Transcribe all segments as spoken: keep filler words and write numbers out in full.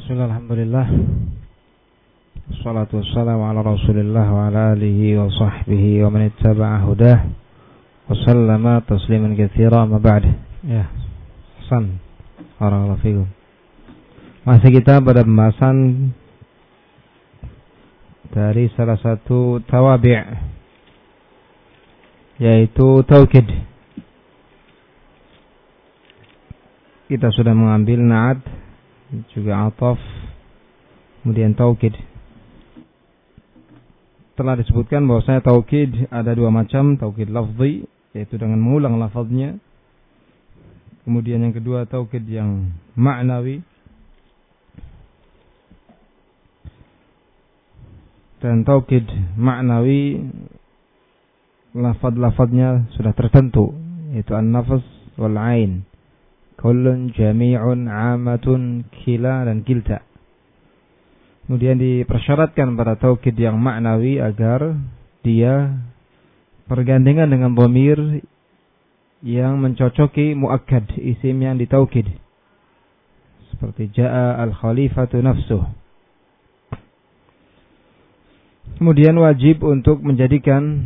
Bismillah, alhamdulillah. Wassalatu wassalamu ala Rasulillah wa ala alihi wa sahbihi wa man ittaba'a hudah wa sallama tasliman katsira, amma ba'd. Ya. Hasan. Barakallahu fikum. Masih kita pada pembahasan dari salah satu tawabi', yaitu taukid. Kita sudah mengambil na'at, juga ataf, kemudian taukid. Telah disebutkan bahwasanya taukid ada dua macam, taukid lafzi, yaitu dengan mengulang lafaznya. Kemudian yang kedua taukid yang ma'nawi. Dan taukid ma'nawi, lafaz-lafaznya sudah tertentu, yaitu an-nafs wal 'ain. Kullun, jami'un, amatun, kila, dan kilta. Kemudian dipersyaratkan pada taukid yang maknawi agar dia pergandengan dengan dhamir yang mencocoki muakkad, isim yang ditaukid. Seperti ja'a al-khalifatu nafsuh. Kemudian wajib untuk menjadikan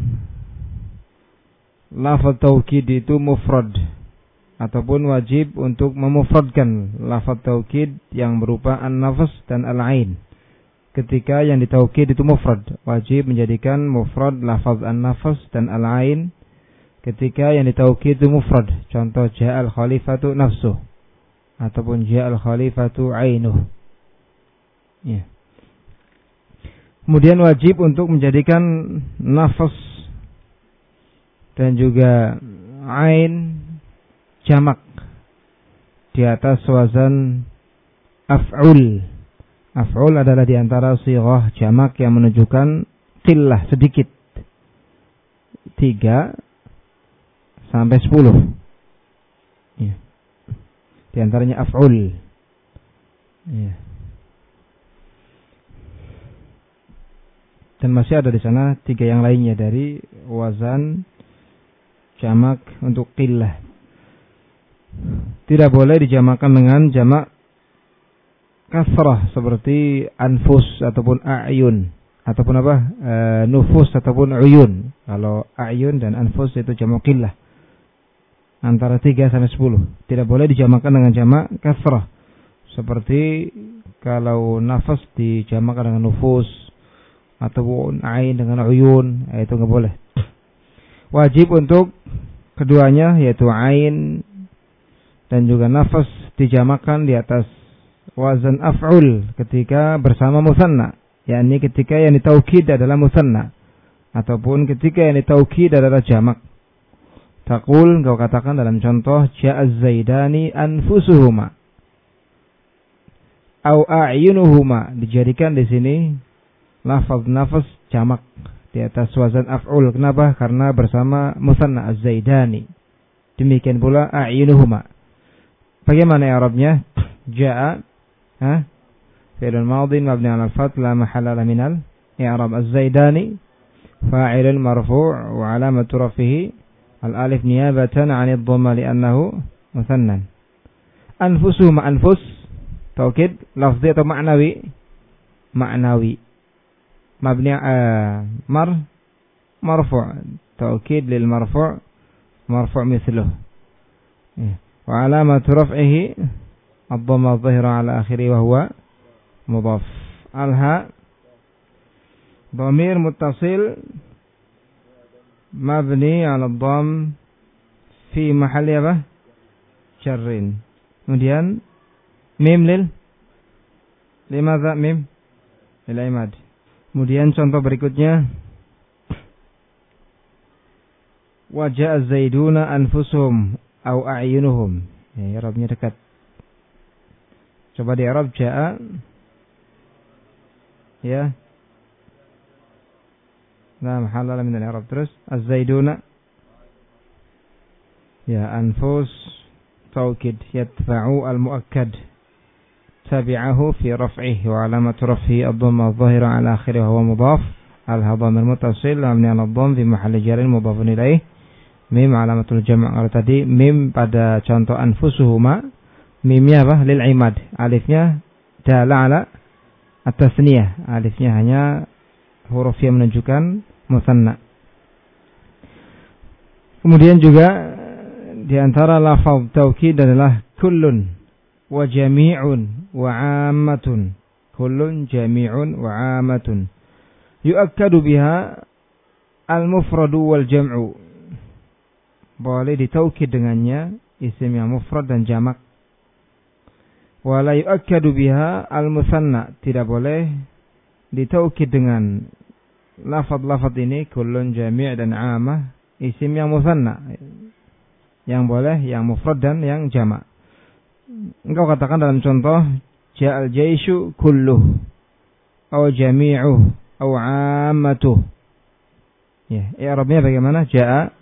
lafaz taukid itu mufrad, ataupun wajib untuk memufradkan lafaz taukid yang berupa an-nafs dan al-ain. Ketika yang ditaukid itu mufrad, wajib menjadikan mufrad lafaz an-nafs dan al-ain. Ketika yang ditaukid itu mufrad, contoh ja'al khalifatu nafsuh ataupun ja'al khalifatu ainuh. Ya. Kemudian wajib untuk menjadikan nafs dan juga ain jamak di atas wazan af'ul. Af'ul adalah di antara sighah jamak yang menunjukkan qillah, sedikit. Tiga sampai sepuluh. Ya. Di antaranya af'ul. Ya. Dan masih ada di sana tiga yang lainnya dari wazan jamak untuk qillah. Tidak boleh dijamakan dengan jamak kasrah seperti anfus ataupun a'yun ataupun apa e, nufus ataupun uyun. Kalau a'yun dan anfus itu jamak qillah antara tiga sampai sepuluh. Tidak boleh dijamakan dengan jamak kasrah seperti kalau nafas dijamakan dengan nufus ataupun ain dengan uyun, itu enggak boleh. Wajib untuk keduanya, yaitu ain dan juga nafas, dijamakan di atas wazan af'ul ketika bersama musanna, yakni ketika yang ditaukid adalah musanna ataupun ketika yang ditaukid adalah jamak. Taqul, kau katakan dalam contoh ja'az zaidani anfusuhuma au a'yunuhuma, dijadikan di sini lafaz nafas jamak di atas wazan af'ul. Kenapa? Karena bersama musanna az-zaidani. Demikian pula a'yunuhuma. Bagaimana i'rabnya? Ja'a, ha? Fi'lun madhin mabni 'ala al-fath la mahalla lahu min al-i'rab. Az-zaidani fa'ilun marfu' wa 'alamatu raf'ihi al-alif niyabatan 'an ad-dhamma li'annahu muthannan. Anfusuhum, anfus taukid lafzi atau ma'nawi? Ma'nawi. Mabni uh, mar marfu' taukid lil marfu' marfu' mithluhu. Ya. Wa alamatu raf'ihi ad-dhamma adh-dhahira 'ala akhirih wa huwa mudhaf. Al-ha dhamir muttasil mabni 'ala ad-dhamm fi mahalli apa? Jarrin. Kemudian mim lil limadha mim lil imad. Kemudian contoh berikutnya wa ja'a zaiduna anfusuhum au a'yunuhum. Ya, i'rabnya dekat. Coba di i'rab ja'a. Ya. Nah, mahalla min al-i'rab. Terus az-zaiduna. Ya, anfus taukid yadfa'u al-muakkad. Tabi'ahu fi raf'ihi wa 'alamatu raf'ihi ad-dhamma adh-dhahira 'ala akhirih wa huwa mudhaf. Al-hadhamir muttasil mabni 'ala ad-dhamm fi mahalli jarrin mudhafun ilaih. Mim alamatul jama'. Kalau tadi mim pada contoh anfusuhuma, mimnya apa? Lil imad. Alifnya dala ala at-tasniyah. Alifnya hanya huruf yang menunjukkan musanna. Kemudian juga di antara lafaz taukid adalah kullun wa jami'un wa 'ammatun. Kullun jami'un wa 'ammatun. Yu'akkadu biha al-mufradu wal jam'u. Boleh ditaukid dengannya isim yang mufrad dan jamak. Wa la yu'akkadu biha al-musanna. Tidak boleh ditaukid dengan lafaz-lafaz ini kullun jami' dan 'ammah isim yang musanna. Yang boleh yang mufrad dan yang jamak. Engkau katakan dalam contoh ja'al jaishu kulluh atau jami'uh atau 'ammatuh. Ya, i'rabnya bagaimana? Ja'a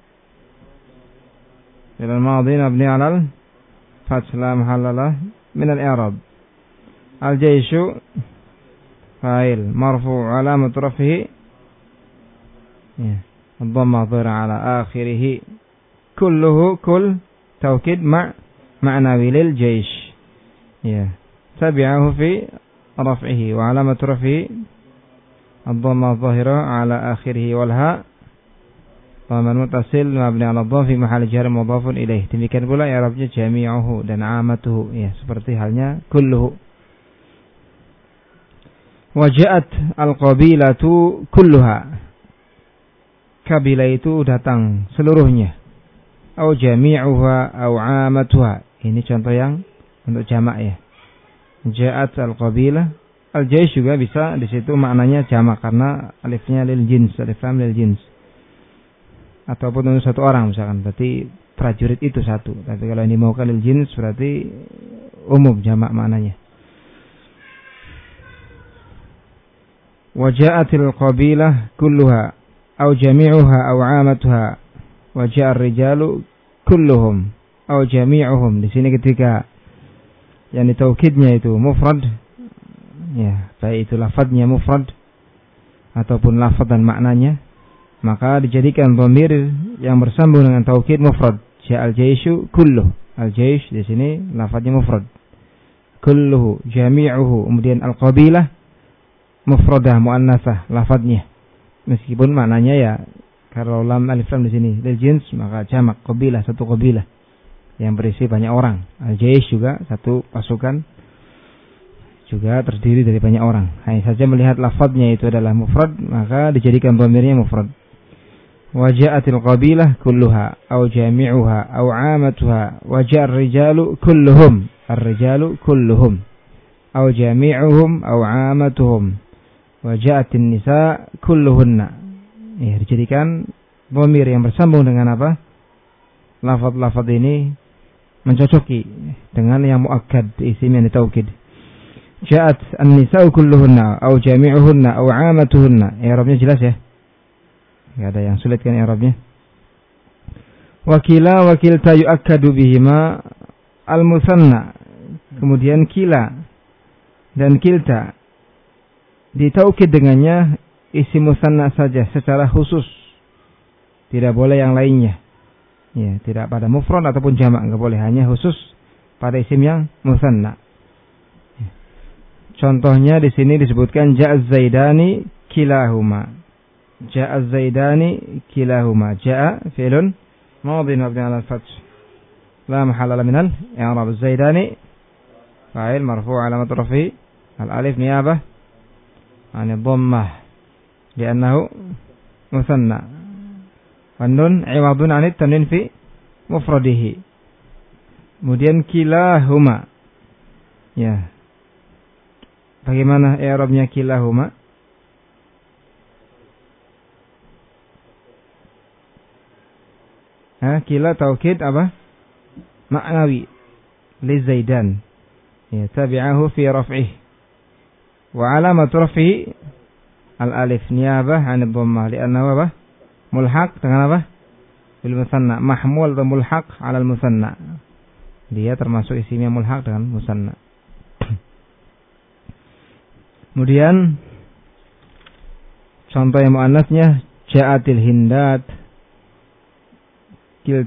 fi'il madhi mabni 'alal fath la mahalla lahu min al-i'rab. Al-jaishu fa'il marfu' 'alamat raf'ihi ya dhamma dhahira 'ala akhirih. Kulluhu kull taukid ma' ma'nawi lil jaish. Ya. Tabi'ahu fi raf'ihi wa 'alamat raf'ihi ad-dhamma dhahira 'ala akhirih wal ha' dhamma muttasil mabni 'ala dhamm fi mahall jar mudhafun ilaih. Demikian pula i'rabnya jami'uhu dan 'amatuhu ya seperti halnya kulluhu. Wa ja'at al-qabilatu kulluha. Kabilah itu datang seluruhnya. Au jami'uha au 'amatuha. Ini contoh yang untuk jamak ya. Ja'at al-qabilah. Al-jaish juga bisa di situ maknanya jamak karena alifnya lil jins, alif lam lil jins. Ataupun untuk satu orang misalkan, berarti prajurit itu satu. Tapi kalau ini mau lil jins berarti umum jamak maknanya. Wa ja'atil qabilah kulluha au jami'uha au 'amatuha. Wa ja'ar rijalu kulluhum au jami'uhum. Di sini ketika yang ditaukidnya itu mufrad ya, baik itu lafadznya mufrad ataupun lafadz dan maknanya, maka dijadikan dhamir yang bersambung dengan taukid mufrad. Ja'al jaishu kulluh. Al-jaish di sini lafadznya mufrad. Kulluhu jami'uhu. Kemudian al-qabilah mufradah muannasah lafadznya. Meskipun maknanya ya kalau lam alif lam di sini lil jins maka jamak qabilah, satu qabilah yang berisi banyak orang. Al-jaish juga satu pasukan juga terdiri dari banyak orang. Hanya saja melihat lafadznya itu adalah mufrad maka dijadikan dhamirnya mufrad. Wa ja'atil qabilah kulluha au jami'uha au 'amatuha wa ja'ar rijalu kulluhum. Ar-rijalu kulluhum au jami'uhum au 'amatuhum. Wa ja'atin nisa kulluhunna. Ya, dijadikan dhamir yang bersambung dengan apa? Lafaz-lafaz ini mencocoki dengan yang muakkad isim yang ditaukid. Ja'at an-nisa'u kulluhunna au jami'uhunna au 'amatuhunna. I'rabnya jelas ya? Enggak ada yang sulit kan i'rabnya? Wa kila wa kilta yu'akkadu bihima al-musanna. Kemudian kila dan kilta ditaukid dengannya isim musanna saja secara khusus. Tidak boleh yang lainnya. Ya, tidak pada mufrad ataupun jamak, enggak boleh, hanya khusus pada isim yang musanna. Ya. Contohnya di sini disebutkan ja'az zaidani kilahuma. Ja'az zaidani kilahuma. Ja'a fi'lun madhin mabni 'ala al-fath. La mahalla lahu min al-i'rab. Zaidani fa'il marfu' 'alamat raf'i al-alif niyabah 'an ad-dhammah li'annahu musanna. An-nun 'iwadun 'an at-tanwin fi mufradihi. Kemudian kilahuma. Ya. Bagaimana i'rabnya kilahuma? Ha, kila taukid apa? Ma'nawi li Zaidan. Ya, tabi'ahu fi raf'ih. Wa 'alamat raf'ihi al-alif niyabah 'an ad-dhammah li'annahu apa? Mulhaq dengan apa? Bil musanna. Mahmul atau mulhaq 'ala al-musanna. Dia termasuk isimnya mulhaq dengan musanna. Kemudian contoh yang muannasnya ja'atil hindat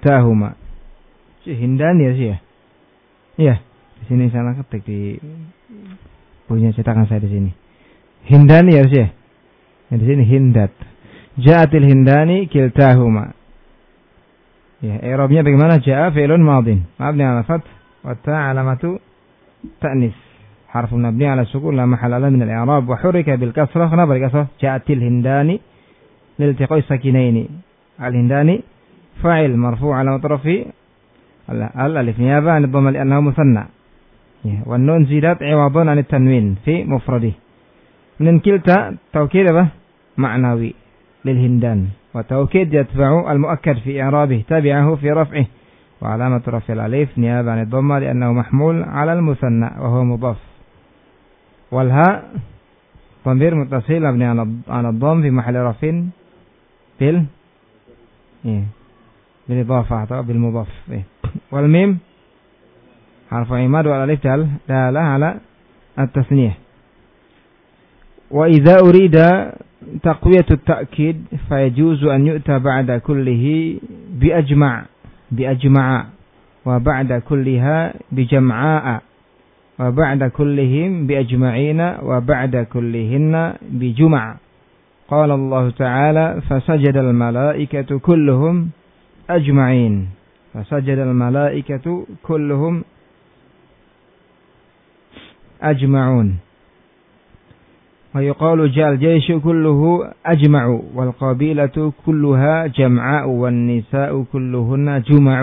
kiltahuma. Si hindan ya sih ya. Iya, di sini sana ketik di punya cetakan saya di sini. Hindani harus ya. Yang di sini hindat. Ja'atil hindani kiltahuma. Ya, i'rabnya bagaimana? Ja'a fi'lun madin mabni 'ala fath wa ta' alamatu ta'nis. Harfun mabni 'ala sukun la mahalla lahu min al-i'rab wa hurrika bil kasrah. Kenapa bil kasrah? Ja'atil hindani liltiqa'i sakinaini. Al-hindani fa'il marfu' 'ala atrafi al-alif niyaba 'an dhamma li'annahu muthanna. Ya, wan nun zidat 'iwadan 'an at-tanwin fi mufradih. Min kilta taukid apa? Ma'nawi lil hindan. وتوكيد يتبع المؤكد في إعرابه تبعه في رفعه وعلامة رفع الألف نيابة عن الضمة لأنه محمول على المثنى وهو مضاف والهاء ضمير متصل مبني على الضم في محل رفع بال بالإضافة أو بالمضاف والميم حرف عماد والألف دالة على التثنية. وإذا أريد تقوية التأكيد فيجوز أن يؤتى بعد كله بأجمع بأجمع وبعد كلها بجمعاء وبعد كلهم بأجمعين وبعد كلهن بجمع. قال الله تعالى فسجد الملائكة كلهم أجمعين فسجد الملائكة كلهم أجمعون. ويقال جاء الجيش كله أجمع والقبيلة كلها جمعاء والنساء كلهن جمع.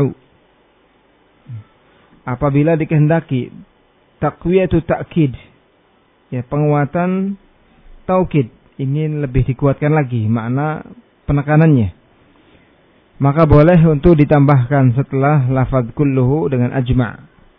Apabila dikehendaki taqwiyatu ta'kid, ya penguatan taukid, ingin lebih dikuatkan lagi makna penekanannya, maka boleh untuk ditambahkan setelah lafaz kulluhu dengan ajma',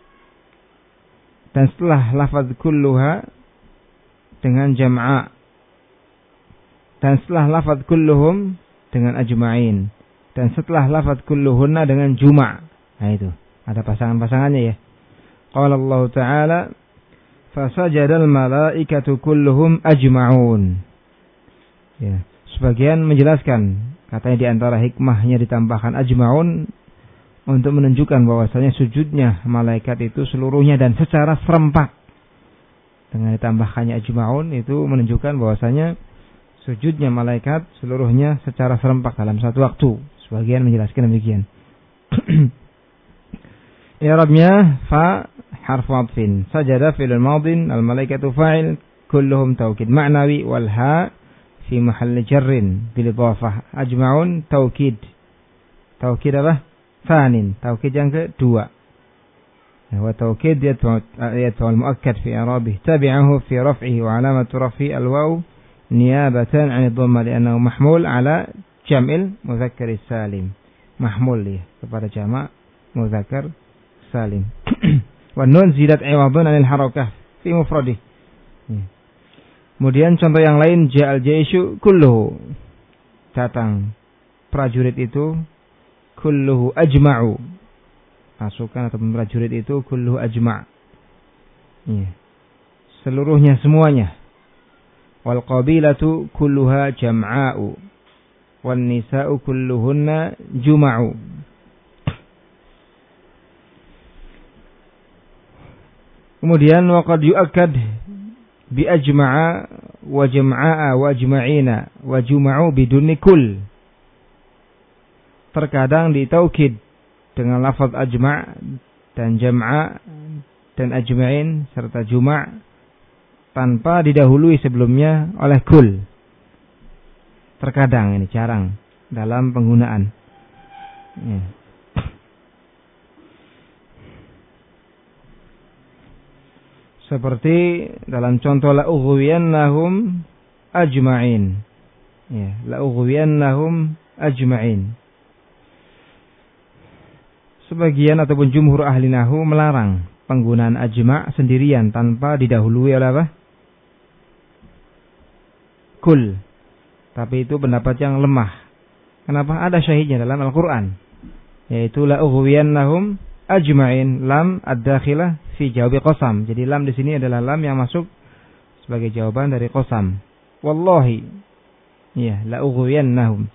dan setelah lafaz kulluha dengan jam'a, dan setelah lafaz kulluhum dengan ajma'in, dan setelah lafaz kulluhunna dengan juma'. Nah itu, ada pasangan-pasangannya ya. Qala Allah Ta'ala fasajadal malaikatu kulluhum ajma'un. Ya, sebagian menjelaskan katanya di antara hikmahnya ditambahkan ajma'un untuk menunjukkan bahwasanya sujudnya malaikat itu seluruhnya dan secara serempak. Dengan ditambahkannya ajma'un itu menunjukkan bahwasanya sujudnya malaikat seluruhnya secara serempak dalam satu waktu. Sebagian menjelaskan demikian. I'rabnya fa harfu 'athfin. Sajada fi'lun madin, al malaikatu fa'il, kulluhum taukid ma'nawi wal ha fi mahalli jarrin bil idhafah. Ajma'un taukid. Taukid apa? Tsanin, taukid yang kedua. وتوكيد يتبع المؤكد في إعرابه تبعه في رفعه وعلامة رفعه الواو نيابة عن الضمة لأنه محمول على جمع المذكر السالم. محمول له kepada jamak مذكر سالم. والنون زيادة عوض عن الحركة في مفرده. Kemudian contoh yang lain ja'al jaishu kulluhu, datang prajurit itu kulluhu ajma'u, pasukan atau prajurit itu kulluhu ajma', ya, seluruhnya semuanya. Wal qabilatu kulluha jam'a'u wan nisa'u kulluhunna juma'u. Kemudian waqad yu'akkad bi ajma'a wa jam'a'a wa ajma'ina wa juma'u biduni kull. Terkadang ditaukid dengan lafaz ajma' dan jam'a dan ajma'in serta juma' tanpa didahului sebelumnya oleh kul. Terkadang, ini jarang dalam penggunaan. Ya. Seperti dalam contoh la ughwiyannahum ajma'in. Ya, la ughwiyannahum ajma'in. Sebagian ataupun jumhur ahli nahu melarang penggunaan ajma' sendirian tanpa didahului oleh apa? Kul. Tapi itu pendapat yang lemah. Kenapa? Ada syahidnya dalam Al-Quran, yaitu la ughwiyannahum ajma'in, lam ad-dakhilah fi jawabi qasam. Jadi lam di sini adalah lam yang masuk sebagai jawaban dari qasam. Wallahi, ya, la ughwiyannahum.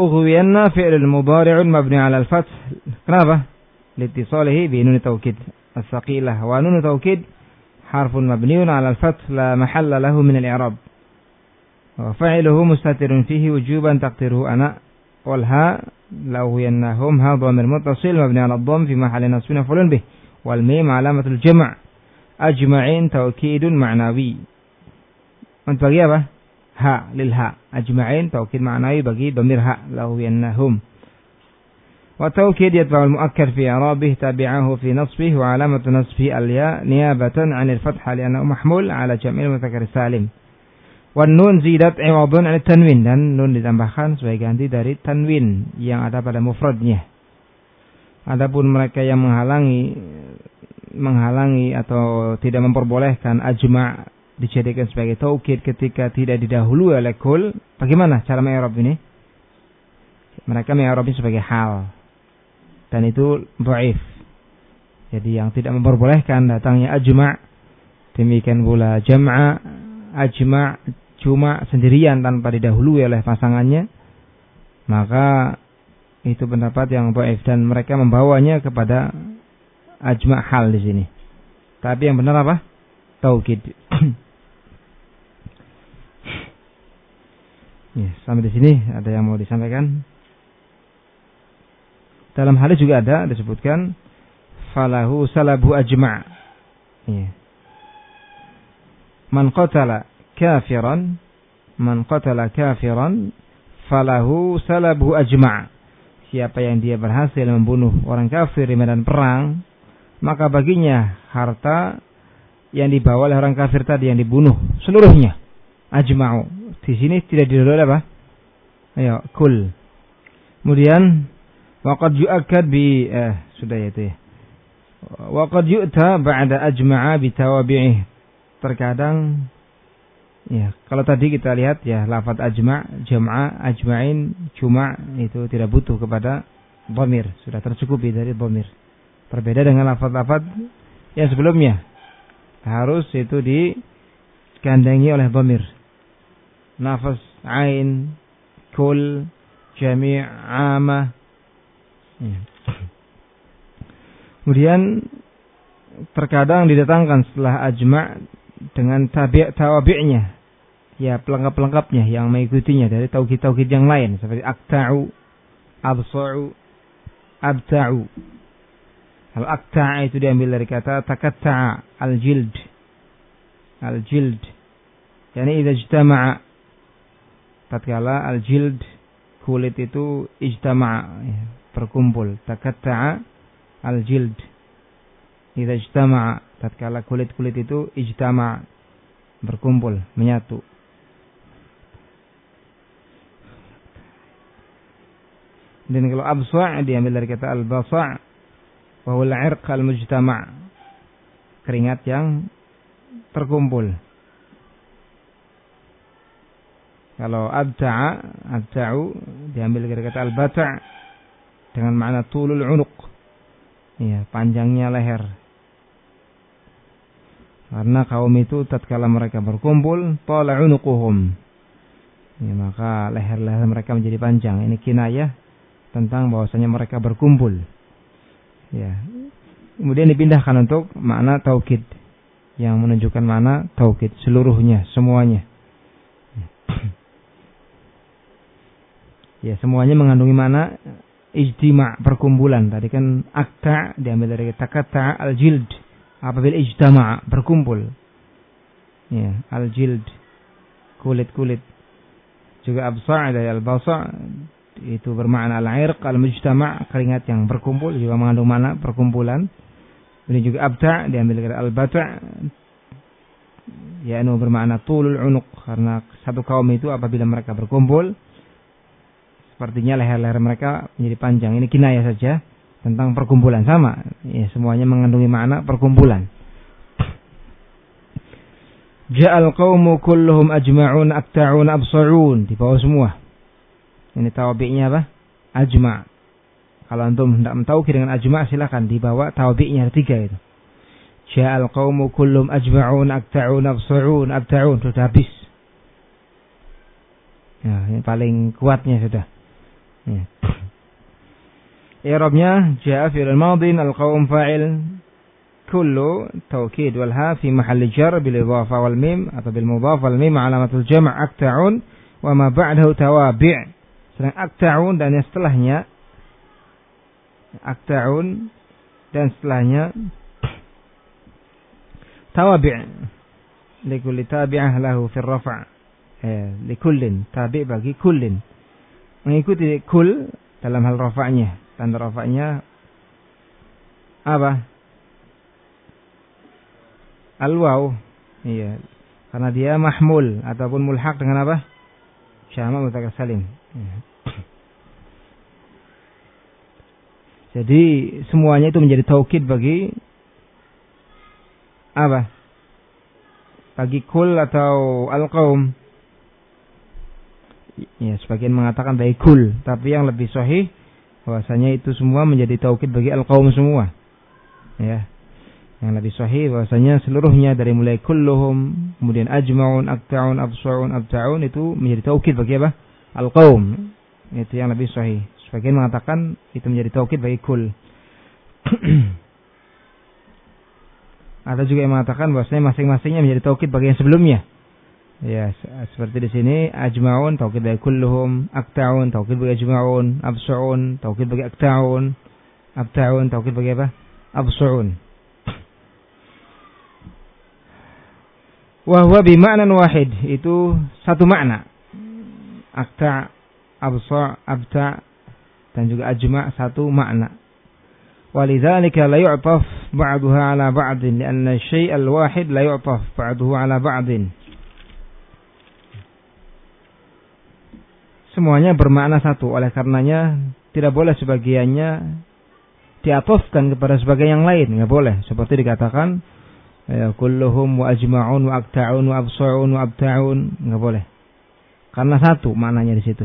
Ughwiyanna fi'lul mudhari'un mabni 'ala al-fath. Kenapa? Litisalihi bi nun taukid. as-saqilah. Wa nun taukid harfun mabniun 'ala al-fath la mahalla lahu min al-i'rab. Wa fa'iluhu mustatirun fihi wujuban taqdiruhu ana wal ha law yanahum ha dhamir muttasil mabni 'ala ad-dhamm fi mahalli nasbin maf'ulun bih. Wal mim 'alamatul jam'. Ajma'in taukidun ma'nawi. Untuk bagi apa? Ha lil ha. Ajma'in taukid ma'nawi bagi dhamir ha law yanahum. وتوكيد يتبع المؤكد في إعرابه تابعه في نصبه وعلامة نصبه الياء نيابة عن الفتحة لأنه محمول على جمع المذكر السالم. والنون زيدت عوض عن التنوين dan nun ditambahkan sebagai ganti dari tanwin yang ada pada mufradnya. Adapun mereka yang menghalangi menghalangi atau tidak memperbolehkan ajma' dijadikan sebagai taukid ketika tidak didahului oleh kul, bagaimana cara mengi'rab ini? Mereka mengi'rabnya sebagai hal. Dan itu dhaif. Jadi yang tidak memperbolehkan datangnya ajma', demikian pula jam'a, ajma', cuma sendirian tanpa didahului oleh pasangannya, maka itu pendapat yang dhaif dan mereka membawanya kepada ajma' hal di sini. Tapi yang benar apa? Taukid. Ya, sampai di sini ada yang mau disampaikan? Dalam hadis juga ada disebutkan falahu salabu ajma'. Ya. Man qatala kafiran, man qatala kafiran falahu salabu ajma'. Siapa yang dia berhasil membunuh orang kafir di medan perang, maka baginya harta yang dibawa oleh orang kafir tadi yang dibunuh seluruhnya. Ajma'u. Di sini tidak didahului apa? Ayo, kul. Kemudian waqad yu'akkad bi eh sudah ya itu ya. Waqad yu'ta ba'da ajma'a bi tawabi'ih. Terkadang ya, kalau tadi kita lihat ya lafaz ajma', jam'a, ajma'in, cuma itu tidak butuh kepada dhamir, sudah tercukupi dari dhamir. Berbeda dengan lafaz-lafaz yang sebelumnya. Harus itu digandengi oleh dhamir. Nafas, ain, kul, jami', amah. Ya. Kemudian terkadang didatangkan setelah ajma' dengan tabi' tawabi'nya, ya pelengkap-pelengkapnya yang mengikutinya dari taukid-taukid yang lain seperti akta'u, absa'u, abta'u. Kalau akta'a itu diambil dari kata takatta'a, al-jild, al-jild. Yani idza ijtama'a, tatkala al-jild kulit itu ijtama'a, ya, berkumpul. Takatta'a al-jild. Idza ijtama'a, tatkala kulit-kulit itu ijtama', berkumpul, menyatu. Dan kalau absa' diambil dari kata al-basa', wa huwa al-'irq al-mujtama', keringat yang terkumpul. Kalau abta'a, abta'u diambil dari kata al-bata' dengan makna tulul 'unuq, ya, panjangnya leher. Karena kaum itu tatkala mereka berkumpul, tala 'unuquhum, ya, maka leher-leher mereka menjadi panjang. Ini kinayah tentang bahwasanya mereka berkumpul. Ya. Kemudian dipindahkan untuk makna taukid yang menunjukkan makna taukid seluruhnya, semuanya. Ya, semuanya mengandungi makna ijtima', perkumpulan. Tadi kan akta diambil dari takatta' al-jild, apabila ijtama', berkumpul. Ya, al-jild, kulit-kulit. Juga absa' dari al-basa' itu bermakna al-'irq al-mujtama', keringat yang berkumpul, juga mengandung makna perkumpulan. Ini juga abta' diambil dari al-bata', ya, itu bermakna tulul 'unuq, karena satu kaum itu apabila mereka berkumpul sepertinya leher-leher mereka menjadi panjang. Ini kinayah saja tentang perkumpulan, sama. Ya, semuanya mengandungi makna perkumpulan. Ja'al qaumu kulluhum ajma'un akta'un absa'un, di bawah semua. Ini tawabi'nya apa? Ajma'. Kalau antum hendak mentaukid dengan ajma', silakan dibawa tawabi'nya tiga itu. Ja'al qaumu kulluhum ajma'un akta'un absa'un abta'un, sudah habis. Ya, ini paling kuatnya sudah. Ya. I'rabnya ja'a fi'il madin al-qaum fa'il kullu taukid wal ha fi mahalli jar bil idhafah wal mim atau bil mudhaf wal mim alamatul jam' akta'un wa ma ba'dahu tawabi'. Sedang akta'un dan yang setelahnya akta'un dan setelahnya tawabi'. Likulli tabi'ah lahu fi ar-raf'. Eh, likullin tabi' bagi kullin. Mengikuti kul dalam hal rafa'nya. Tanda rafa'nya apa? Al-waw. Iya. Karena dia mahmul ataupun mulhaq dengan apa? Jama' mudzakkar salim. Iya. Jadi semuanya itu menjadi taukid bagi apa? Bagi kul atau al-qaum. Ya, sebagian mengatakan bagi kul, tapi yang lebih sahih bahwasanya itu semua menjadi taukid bagi al-qaum semua. Ya. Yang lebih sahih bahwasanya seluruhnya dari mulai kulluhum, kemudian ajma'un, akta'un, absa'un, abta'un itu menjadi taukid bagi apa? Al-qaum. Itu yang lebih sahih. Sebagian mengatakan itu menjadi taukid bagi kul. Ada juga yang mengatakan bahwasanya masing-masingnya menjadi taukid bagi yang sebelumnya. Ya, seperti di sini ajma'un taukid bagi kulluhum, akta'un taukid bagi ajma'un, absa'un taukid bagi akta'un, abta'un taukid bagi apa? Absa'un. Wa huwa bi ma'nan wahid, itu satu makna. Akta', absa', abta' dan juga ajma' satu makna. Walidzalika la yu'taf ba'daha 'ala ba'din li'anna asy-syai' al-wahid la yu'taf ba'dahu 'ala ba'din. Semuanya bermakna satu, oleh karenanya tidak boleh sebagiannya diatofkan kepada sebagian yang lain, enggak boleh. Seperti dikatakan ya kulluhum wa ajma'un wa akta'un wa absa'un wa abta'un, enggak boleh. Karena satu maknanya di situ.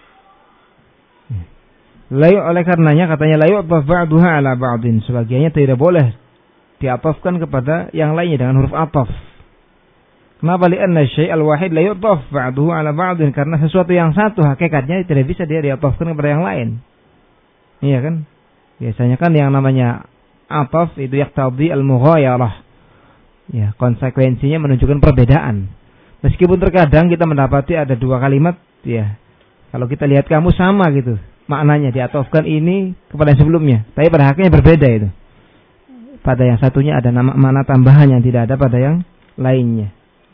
Layu, oleh karenanya katanya la yu'taf ba'daha 'ala ba'din, sebagiannya tidak boleh diatofkan kepada yang lainnya dengan huruf ataf. Kenapa? Li'anna syai' al-wahid la yu'taf ba'dahu 'ala ba'din, karena sesuatu yang satu hakikatnya tidak bisa dia diatofkan kepada yang lain. Iya kan? Biasanya kan yang namanya ataf itu yaqtadi al-mughayarah. Ya, konsekuensinya menunjukkan perbedaan. Meskipun terkadang kita mendapati ada dua kalimat, ya. Kalau kita lihat kamu sama gitu, maknanya diatofkan ini kepada yang sebelumnya, tapi pada hakikatnya berbeda itu. Pada yang satunya ada nama mana tambahan yang tidak ada pada yang lainnya.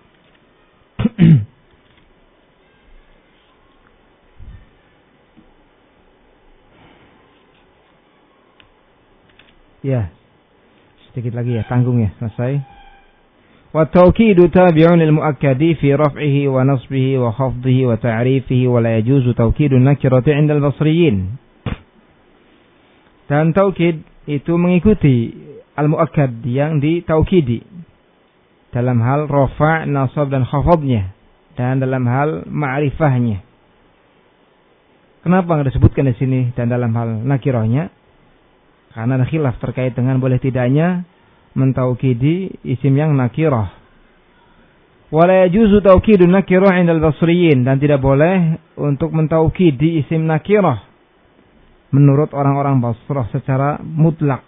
Ya, sedikit lagi ya, tanggung ya, selesai. Wa tawkidu tabi'un lil mu'akkadi fi raf'ihi wa nasbihi wa khafdihi wa ta'rifihi wa la yajuzu tawkidun nakirati 'inda al-basriyin. Dan taukid itu mengikuti al-mu'akkad yang ditaukidi dalam hal rafa', nasab dan khafadnya, dan dalam hal ma'rifahnya. Kenapa enggak disebutkan di sini dan dalam hal nakirahnya? Karena ada khilaf terkait dengan boleh tidaknya mentaukidi isim yang nakirah. Wala yajuzu taukidun nakirah 'indal basriyin, dan tidak boleh untuk mentaukidi isim nakirah menurut orang-orang Basrah secara mutlak.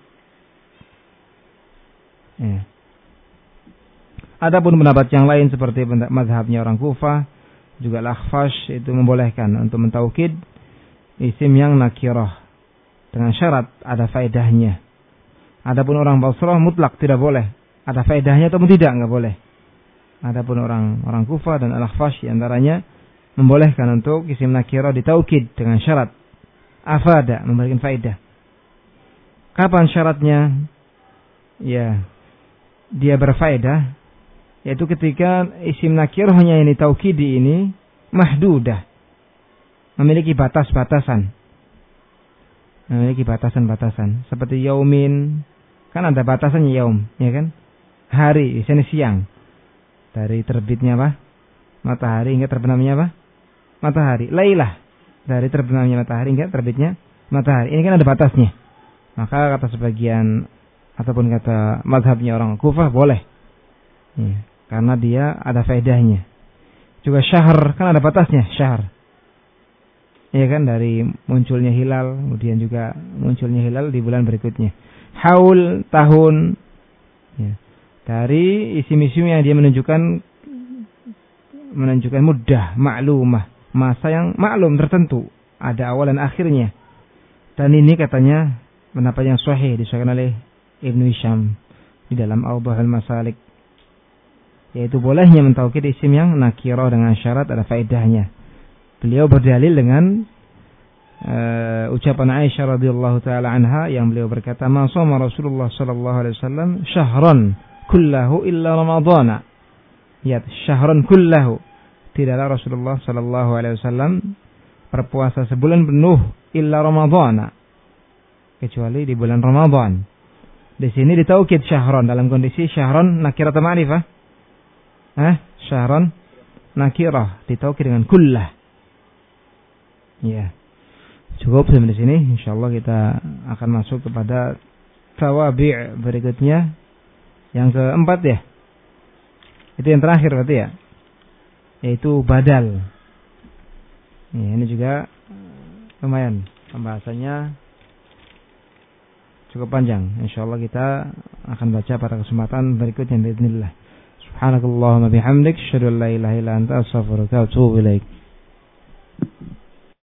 Ya. Adapun pendapat yang lain seperti mazhabnya orang Kufah, juga Al-Akhfash itu membolehkan untuk mentaukid isim yang nakirah dengan syarat ada faedahnya. Adapun orang Basrah mutlak tidak boleh. Ada faedahnya ataupun tidak, enggak boleh. Adapun orang orang Kufah dan Al-Akhfash antaranya membolehkan untuk isim nakirah ditaukid dengan syarat afada, memberikan faedah. Kapan syaratnya? Ya, dia berfaedah, yaitu ketika isim nakirahnya yang ditaukidi ini mahdudah, memiliki batas-batasan. Memiliki batasan-batasan. Seperti yaumin, kan ada batasannya yaum, ya kan? Hari, di sini siang. Dari terbitnya apa? Matahari hingga terbenamnya apa? Matahari. Lailah, dari terbenamnya matahari hingga terbitnya matahari. Ini kan ada batasnya. Maka kata sebagian ataupun kata mazhabnya orang Kufah boleh. Ya, karena dia ada faedahnya. Juga syahr, kan ada batasnya, syahr. Ya kan, dari munculnya hilal, kemudian juga munculnya hilal di bulan berikutnya. Haul, tahun, Ya. Dari isim-isim yang dia menunjukkan menunjukkan mudah, maklumah, masa yang maklum tertentu, ada awal dan akhirnya. Dan ini katanya pendapat yang sahih disahkan oleh Ibnu Hisham di dalam Awdahul Masalik, yaitu bolehnya mentaukid isim yang nakirah dengan syarat ada faedahnya. Beliau berdalil dengan uh, ucapan Aisyah radhiyallahu taala anha yang beliau berkata, "Ma shoma Rasulullah sallallahu alaihi wasallam syahran kullahu illa ramadhana." Ya, syahran kullahu. Tidaklah Rasulullah sallallahu alaihi wasallam berpuasa sebulan penuh illa ramadhana, kecuali di bulan Ramadan. Di sini ditaukid syahron dalam kondisi syahron nakirah atau ma'rifah? Eh, syahron nakirah ditaukid dengan kullah. Ya. Cukup sampai di sini. Insyaallah kita akan masuk kepada tawabi' berikutnya yang keempat ya. Itu yang terakhir berarti ya. Yaitu badal. Ya, ini juga lumayan pembahasannya cukup panjang. Insyaallah kita akan baca pada kesempatan berikutnya باذن الله. Subhanakallahumma bihamdik, asyhadu an la ilaha illa anta, astaghfiruka wa atubu ilaik.